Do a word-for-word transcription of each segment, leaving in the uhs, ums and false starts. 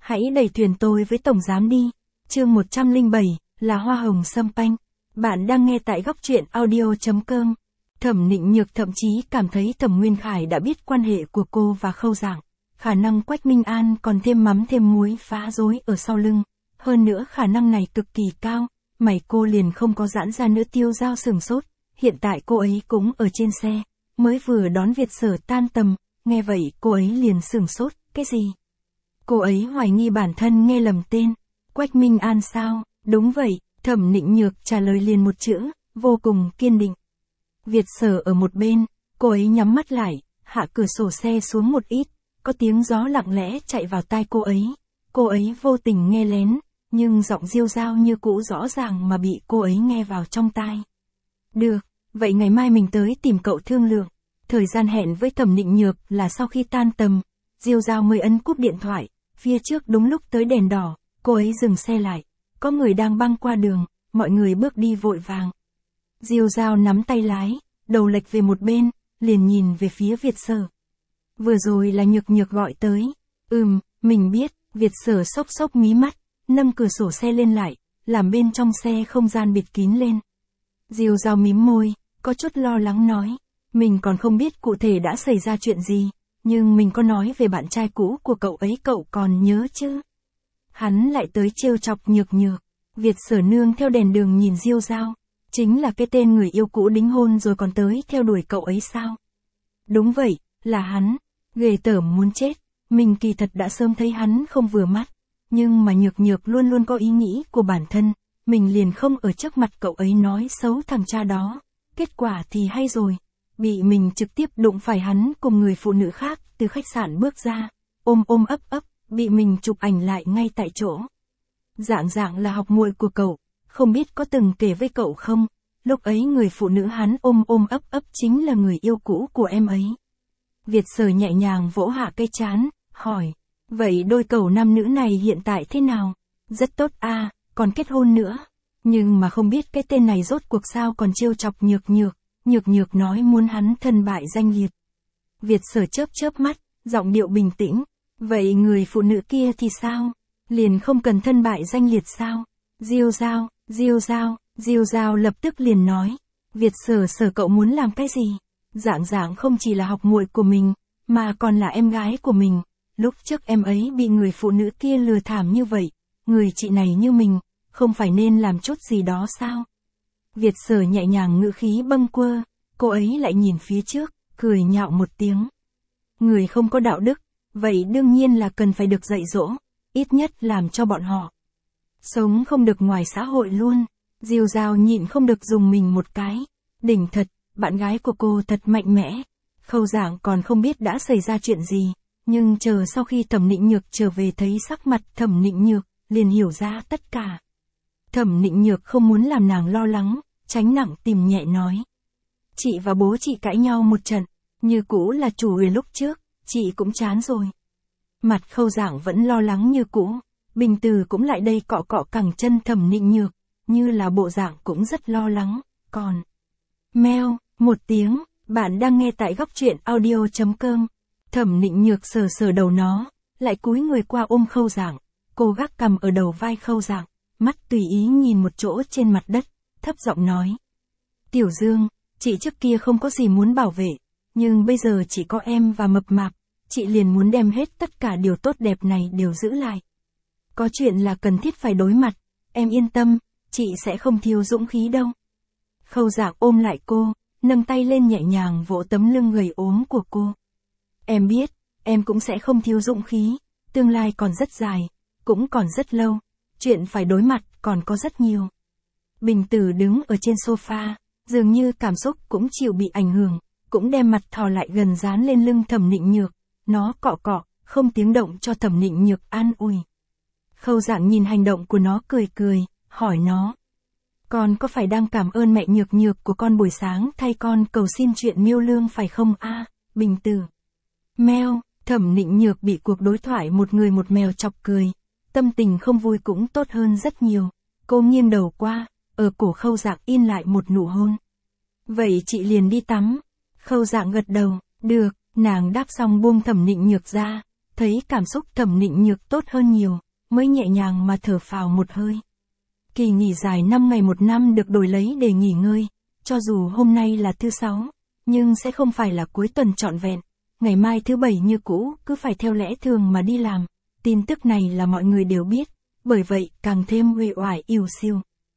Hãy đẩy thuyền tôi với tổng giám đi. Chương một trăm lẻ bảy, là hoa hồng sâm panh. Bạn đang nghe tại góc truyện audio chấm com. Thẩm Nịnh Nhược thậm chí cảm thấy Thẩm Nguyên Khải đã biết quan hệ của cô và Khâu Giảng. Khả năng Quách Minh An còn thêm mắm thêm muối phá rối ở sau lưng. Hơn nữa khả năng này cực kỳ cao, mày cô liền không có giãn ra nữa. Tiêu Giao sừng sốt, hiện tại cô ấy cũng ở trên xe, mới vừa đón Việt Sở tan tầm, nghe vậy cô ấy liền sừng sốt, cái gì? Cô ấy hoài nghi bản thân nghe lầm tên. Quách Minh An sao? Đúng vậy, Thẩm Nịnh Nhược trả lời liền một chữ, vô cùng kiên định. Việt Sở ở một bên, cô ấy nhắm mắt lại, hạ cửa sổ xe xuống một ít, có tiếng gió lặng lẽ chạy vào tai cô ấy. Cô ấy vô tình nghe lén, nhưng giọng Diêu Giao như cũ rõ ràng mà bị cô ấy nghe vào trong tai. Được, vậy ngày mai mình tới tìm cậu thương lượng. Thời gian hẹn với Thẩm Nịnh Nhược là sau khi tan tầm. Diêu Giao mới ấn cúp điện thoại, phía trước đúng lúc tới đèn đỏ, cô ấy dừng xe lại. Có người đang băng qua đường, mọi người bước đi vội vàng. Diêu Giao nắm tay lái, đầu lệch về một bên, liền nhìn về phía Việt Sở. Vừa rồi là Nhược Nhược gọi tới. Ừm, mình biết. Việt Sở xốc xốc mí mắt, nâng cửa sổ xe lên lại, làm bên trong xe không gian bịt kín lên. Diêu Giao mím môi, có chút lo lắng nói. Mình còn không biết cụ thể đã xảy ra chuyện gì, nhưng mình có nói về bạn trai cũ của cậu ấy, cậu còn nhớ chứ? Hắn lại tới trêu chọc Nhược Nhược. Việt Sở nương theo đèn đường nhìn Diêu Giao. Chính là cái tên người yêu cũ đính hôn rồi còn tới theo đuổi cậu ấy sao? Đúng vậy, là hắn. Ghê tởm muốn chết. Mình kỳ thật đã sớm thấy hắn không vừa mắt. Nhưng mà Nhược Nhược luôn luôn có ý nghĩ của bản thân. Mình liền không ở trước mặt cậu ấy nói xấu thằng cha đó. Kết quả thì hay rồi. Bị mình trực tiếp đụng phải hắn cùng người phụ nữ khác từ khách sạn bước ra. Ôm ôm ấp ấp, bị mình chụp ảnh lại ngay tại chỗ. Dạng dạng là học muội của cậu. Không biết có từng kể với cậu không? Lúc ấy người phụ nữ hắn ôm ôm ấp ấp chính là người yêu cũ của em ấy. Việt Sở nhẹ nhàng vỗ hạ cái trán, hỏi. Vậy đôi cậu nam nữ này hiện tại thế nào? Rất tốt a, còn kết hôn nữa. Nhưng mà không biết cái tên này rốt cuộc sao còn trêu chọc Nhược Nhược. Nhược Nhược nói muốn hắn thân bại danh liệt. Việt Sở chớp chớp mắt, giọng điệu bình tĩnh. Vậy người phụ nữ kia thì sao? Liền không cần thân bại danh liệt sao? Diêu Giao, Diêu Giao, Diêu Giao lập tức liền nói. Việt Sở Sở cậu muốn làm cái gì? Dạng dạng không chỉ là học muội của mình, mà còn là em gái của mình. Lúc trước em ấy bị người phụ nữ kia lừa thảm như vậy, người chị này như mình, không phải nên làm chút gì đó sao? Việt Sở nhẹ nhàng ngữ khí bâng quơ, cô ấy lại nhìn phía trước, cười nhạo một tiếng. Người không có đạo đức, vậy đương nhiên là cần phải được dạy dỗ, ít nhất làm cho bọn họ sống không được ngoài xã hội luôn. Diêu Giao nhịn không được dùng mình một cái. Đỉnh thật, bạn gái của cô thật mạnh mẽ. Khâu Giảng còn không biết đã xảy ra chuyện gì, nhưng chờ sau khi Thẩm Nịnh Nhược trở về thấy sắc mặt Thẩm Nịnh Nhược, liền hiểu ra tất cả. Thẩm Nịnh Nhược không muốn làm nàng lo lắng, tránh nặng tìm nhẹ nói. Chị và bố chị cãi nhau một trận, như cũ là chủ huyền lúc trước, chị cũng chán rồi. Mặt Khâu Giảng vẫn lo lắng như cũ, Bình Từ cũng lại đây cọ cọ cẳng chân Thẩm Nịnh Nhược, như là bộ dạng cũng rất lo lắng, còn... Meo, một tiếng, bạn đang nghe tại góc truyện audio chấm com. Thẩm Nịnh Nhược sờ sờ đầu nó, lại cúi người qua ôm Khâu Giảng, cô gác cằm ở đầu vai Khâu Giảng, mắt tùy ý nhìn một chỗ trên mặt đất, thấp giọng nói. Tiểu Dương, chị trước kia không có gì muốn bảo vệ, nhưng bây giờ chỉ có em và Mập Mạp, chị liền muốn đem hết tất cả điều tốt đẹp này đều giữ lại. Có chuyện là cần thiết phải đối mặt, em yên tâm, chị sẽ không thiếu dũng khí đâu. Khâu Giảng ôm lại cô, nâng tay lên nhẹ nhàng vỗ tấm lưng gầy ốm của cô. Em biết, em cũng sẽ không thiếu dũng khí, tương lai còn rất dài, cũng còn rất lâu, chuyện phải đối mặt còn có rất nhiều. Bình Tử đứng ở trên sofa, dường như cảm xúc cũng chịu bị ảnh hưởng, cũng đem mặt thò lại gần dán lên lưng Thẩm Nịnh Nhược, nó cọ cọ, không tiếng động cho Thẩm Nịnh Nhược an ủi. Khâu Giảng nhìn hành động của nó cười cười, hỏi nó. Con có phải đang cảm ơn mẹ Nhược Nhược của con buổi sáng thay con cầu xin chuyện Miêu Lương phải không a? À, Bình Tử. Meo, Thẩm Nịnh Nhược bị cuộc đối thoại một người một mèo chọc cười, tâm tình không vui cũng tốt hơn rất nhiều. Cô nghiêng đầu qua, ở cổ Khâu Giảng in lại một nụ hôn. Vậy chị liền đi tắm. Khâu Giảng gật đầu, được, nàng đáp xong buông Thẩm Nịnh Nhược ra, thấy cảm xúc Thẩm Nịnh Nhược tốt hơn nhiều, mới nhẹ nhàng mà thở phào một hơi. Kỳ nghỉ dài năm ngày một năm được đổi lấy để nghỉ ngơi, cho dù hôm nay là thứ sáu, nhưng sẽ không phải là cuối tuần trọn vẹn, ngày mai thứ bảy như cũ, cứ phải theo lẽ thường mà đi làm. Tin tức này là mọi người đều biết, bởi vậy càng thêm uể oải ỉu xìu.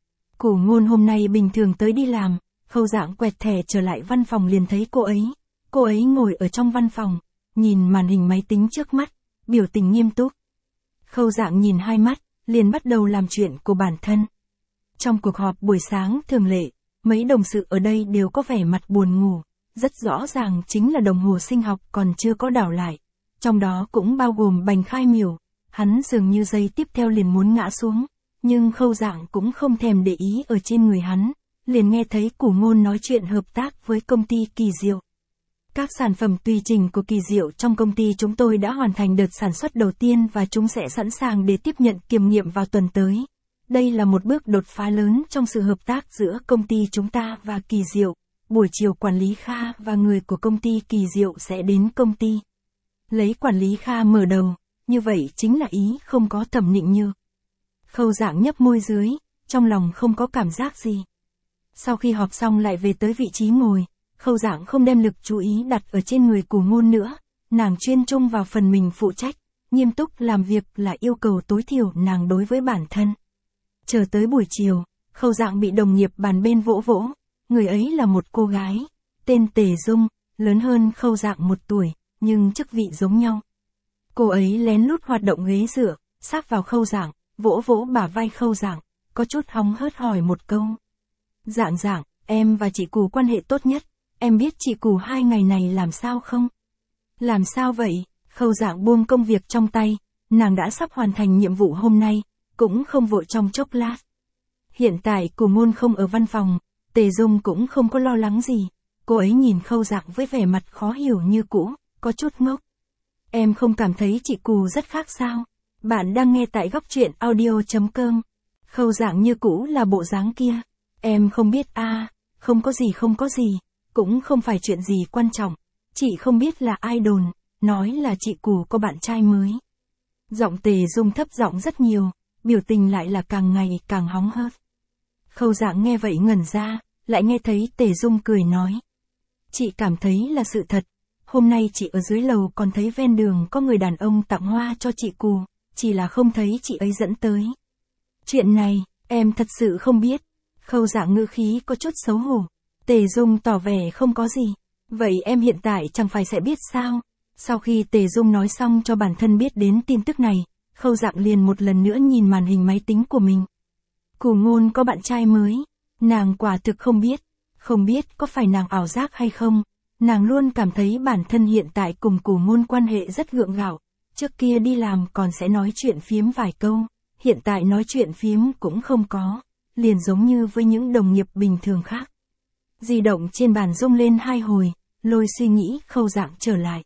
Củ Ngôn hôm nay bình thường tới đi làm, Khâu Dạng quẹt thẻ trở lại văn phòng liền thấy cô ấy. Cô ấy ngồi ở trong văn phòng, nhìn màn hình máy tính trước mắt, biểu tình nghiêm túc. Khâu Dạng nhìn hai mắt, liền bắt đầu làm chuyện của bản thân. Trong cuộc họp buổi sáng thường lệ, mấy đồng sự ở đây đều có vẻ mặt buồn ngủ, rất rõ ràng chính là đồng hồ sinh học còn chưa có đảo lại. Trong đó cũng bao gồm Bành Khai Miểu, hắn dường như giây tiếp theo liền muốn ngã xuống, nhưng Khâu Dạng cũng không thèm để ý ở trên người hắn, liền nghe thấy Củ Ngôn nói chuyện hợp tác với công ty Kỳ Diệu. Các sản phẩm tùy chỉnh của Kỳ Diệu trong công ty chúng tôi đã hoàn thành đợt sản xuất đầu tiên và chúng sẽ sẵn sàng để tiếp nhận kiểm nghiệm vào tuần tới. Đây là một bước đột phá lớn trong sự hợp tác giữa công ty chúng ta và Kỳ Diệu. Buổi chiều quản lý Kha và người của công ty Kỳ Diệu sẽ đến công ty. Lấy quản lý Kha mở đầu, như vậy chính là ý không có Thẩm Nịnh Nhược. Khâu Dạng nhấp môi dưới, trong lòng không có cảm giác gì. Sau khi họp xong lại về tới vị trí ngồi, Khâu Dạng không đem lực chú ý đặt ở trên người Củ Ngôn nữa, nàng chuyên trung vào phần mình phụ trách, nghiêm túc làm việc là yêu cầu tối thiểu nàng đối với bản thân. Chờ tới buổi chiều, Khâu Dạng bị đồng nghiệp bàn bên vỗ vỗ, người ấy là một cô gái, tên Tề Dung, lớn hơn Khâu Dạng một tuổi, nhưng chức vị giống nhau. Cô ấy lén lút hoạt động ghế dựa, sát vào Khâu Dạng, vỗ vỗ bả vai Khâu Dạng, có chút hóng hớt hỏi một câu. Dạng Dạng, em và chị Cù quan hệ tốt nhất, em biết chị Cù hai ngày này làm sao không? Làm sao vậy? Khâu Dạng buông công việc trong tay, nàng đã sắp hoàn thành nhiệm vụ hôm nay, cũng không vội trong chốc lát. Hiện tại Cù Ngôn không ở văn phòng, Tề Dung cũng không có lo lắng gì, cô ấy nhìn Khâu Dạng với vẻ mặt khó hiểu như cũ, có chút ngốc. Em không cảm thấy chị Cù rất khác sao? Bạn đang nghe tại góc truyện audio chấm com. Khâu Dạng như cũ là bộ dáng kia. Em không biết a, à, không có gì không có gì, cũng không phải chuyện gì quan trọng. Chị không biết là ai đồn, nói là chị Cù có bạn trai mới. Giọng Tề Dung thấp giọng rất nhiều, biểu tình lại là càng ngày càng hóng hớt. Khâu Dạng nghe vậy ngẩn ra, lại nghe thấy Tề Dung cười nói. Chị cảm thấy là sự thật, hôm nay chị ở dưới lầu còn thấy ven đường có người đàn ông tặng hoa cho chị Cù, chỉ là không thấy chị ấy dẫn tới. Chuyện này, em thật sự không biết. Khâu Dạng ngữ khí có chút xấu hổ. Tề Dung tỏ vẻ không có gì. Vậy em hiện tại chẳng phải sẽ biết sao? Sau khi Tề Dung nói xong cho bản thân biết đến tin tức này, Khâu Dạng liền một lần nữa nhìn màn hình máy tính của mình. Cù Ngôn có bạn trai mới. Nàng quả thực không biết. Không biết có phải nàng ảo giác hay không. Nàng luôn cảm thấy bản thân hiện tại cùng Cù Ngôn quan hệ rất gượng gạo. Trước kia đi làm còn sẽ nói chuyện phiếm vài câu. Hiện tại nói chuyện phiếm cũng không có. Liền giống như với những đồng nghiệp bình thường khác. Di động trên bàn rung lên hai hồi, lôi suy nghĩ Khâu Dạng trở lại.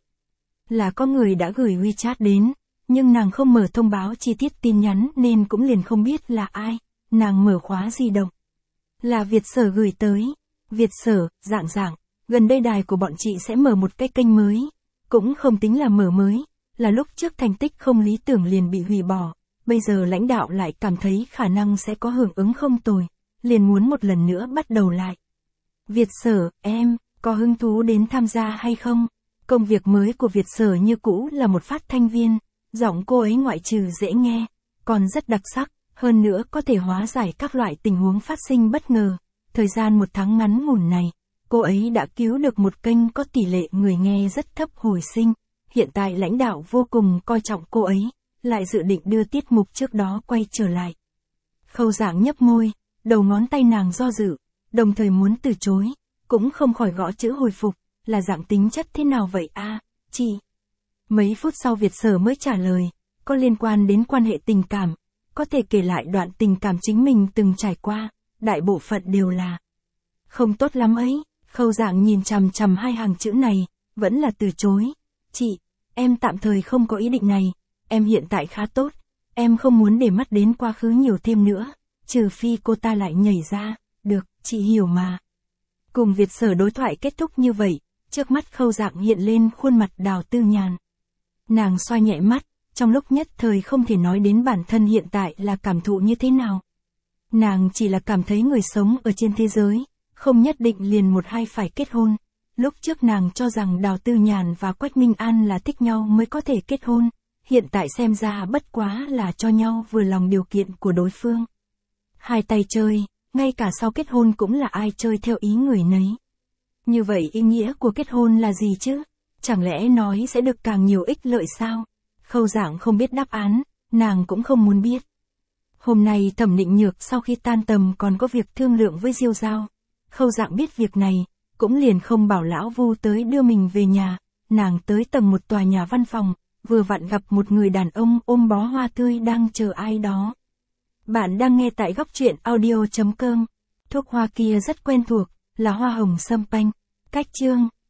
Là có người đã gửi WeChat đến, nhưng nàng không mở thông báo chi tiết tin nhắn nên cũng liền không biết là ai. Nàng mở khóa di động. Là Việt Sở gửi tới. Việt Sở, Dạng Dạng, gần đây đài của bọn chị sẽ mở một cái kênh mới. Cũng không tính là mở mới, là lúc trước thành tích không lý tưởng liền bị hủy bỏ. Bây giờ lãnh đạo lại cảm thấy khả năng sẽ có hưởng ứng không tồi, liền muốn một lần nữa bắt đầu lại. Việt Sở, em, có hứng thú đến tham gia hay không? Công việc mới của Việt Sở như cũ là một phát thanh viên, giọng cô ấy ngoại trừ dễ nghe, còn rất đặc sắc, hơn nữa có thể hóa giải các loại tình huống phát sinh bất ngờ. Thời gian một tháng ngắn ngủn này, cô ấy đã cứu được một kênh có tỷ lệ người nghe rất thấp hồi sinh. Hiện tại lãnh đạo vô cùng coi trọng cô ấy, lại dự định đưa tiết mục trước đó quay trở lại. Khâu Dạng nhấp môi, đầu ngón tay nàng do dự, đồng thời muốn từ chối, cũng không khỏi gõ chữ hồi phục, là dạng tính chất thế nào vậy a, à, chị? Mấy phút sau Việt Sở mới trả lời, có liên quan đến quan hệ tình cảm, có thể kể lại đoạn tình cảm chính mình từng trải qua, đại bộ phận đều là không tốt lắm ấy. Khâu Dạng nhìn chằm chằm hai hàng chữ này, vẫn là từ chối. Chị, em tạm thời không có ý định này, em hiện tại khá tốt, em không muốn để mắt đến quá khứ nhiều thêm nữa, trừ phi cô ta lại nhảy ra. Được, chị hiểu mà. Cùng Việt Sở đối thoại kết thúc như vậy, trước mắt Khâu Dạng hiện lên khuôn mặt Đào Tư Nhàn. Nàng xoa nhẹ mắt, trong lúc nhất thời không thể nói đến bản thân hiện tại là cảm thụ như thế nào. Nàng chỉ là cảm thấy người sống ở trên thế giới, không nhất định liền một hai phải kết hôn. Lúc trước nàng cho rằng Đào Tư Nhàn và Quách Minh An là thích nhau mới có thể kết hôn, hiện tại xem ra bất quá là cho nhau vừa lòng điều kiện của đối phương. Hai tay chơi, ngay cả sau kết hôn cũng là ai chơi theo ý người nấy. Như vậy ý nghĩa của kết hôn là gì chứ? Chẳng lẽ nói sẽ được càng nhiều ích lợi sao? Khâu Giảng không biết đáp án, nàng cũng không muốn biết. Hôm nay Thẩm Nịnh Nhược sau khi tan tầm còn có việc thương lượng với Diêu Giao. Khâu Giảng biết việc này, cũng liền không bảo lão Vu tới đưa mình về nhà. Nàng tới tầng một tòa nhà văn phòng, vừa vặn gặp một người đàn ông ôm bó hoa tươi đang chờ ai đó. Bạn đang nghe tại góc truyện audio chấm com. Thuốc hoa kia rất quen thuộc, là hoa hồng sâm panh. Cách chương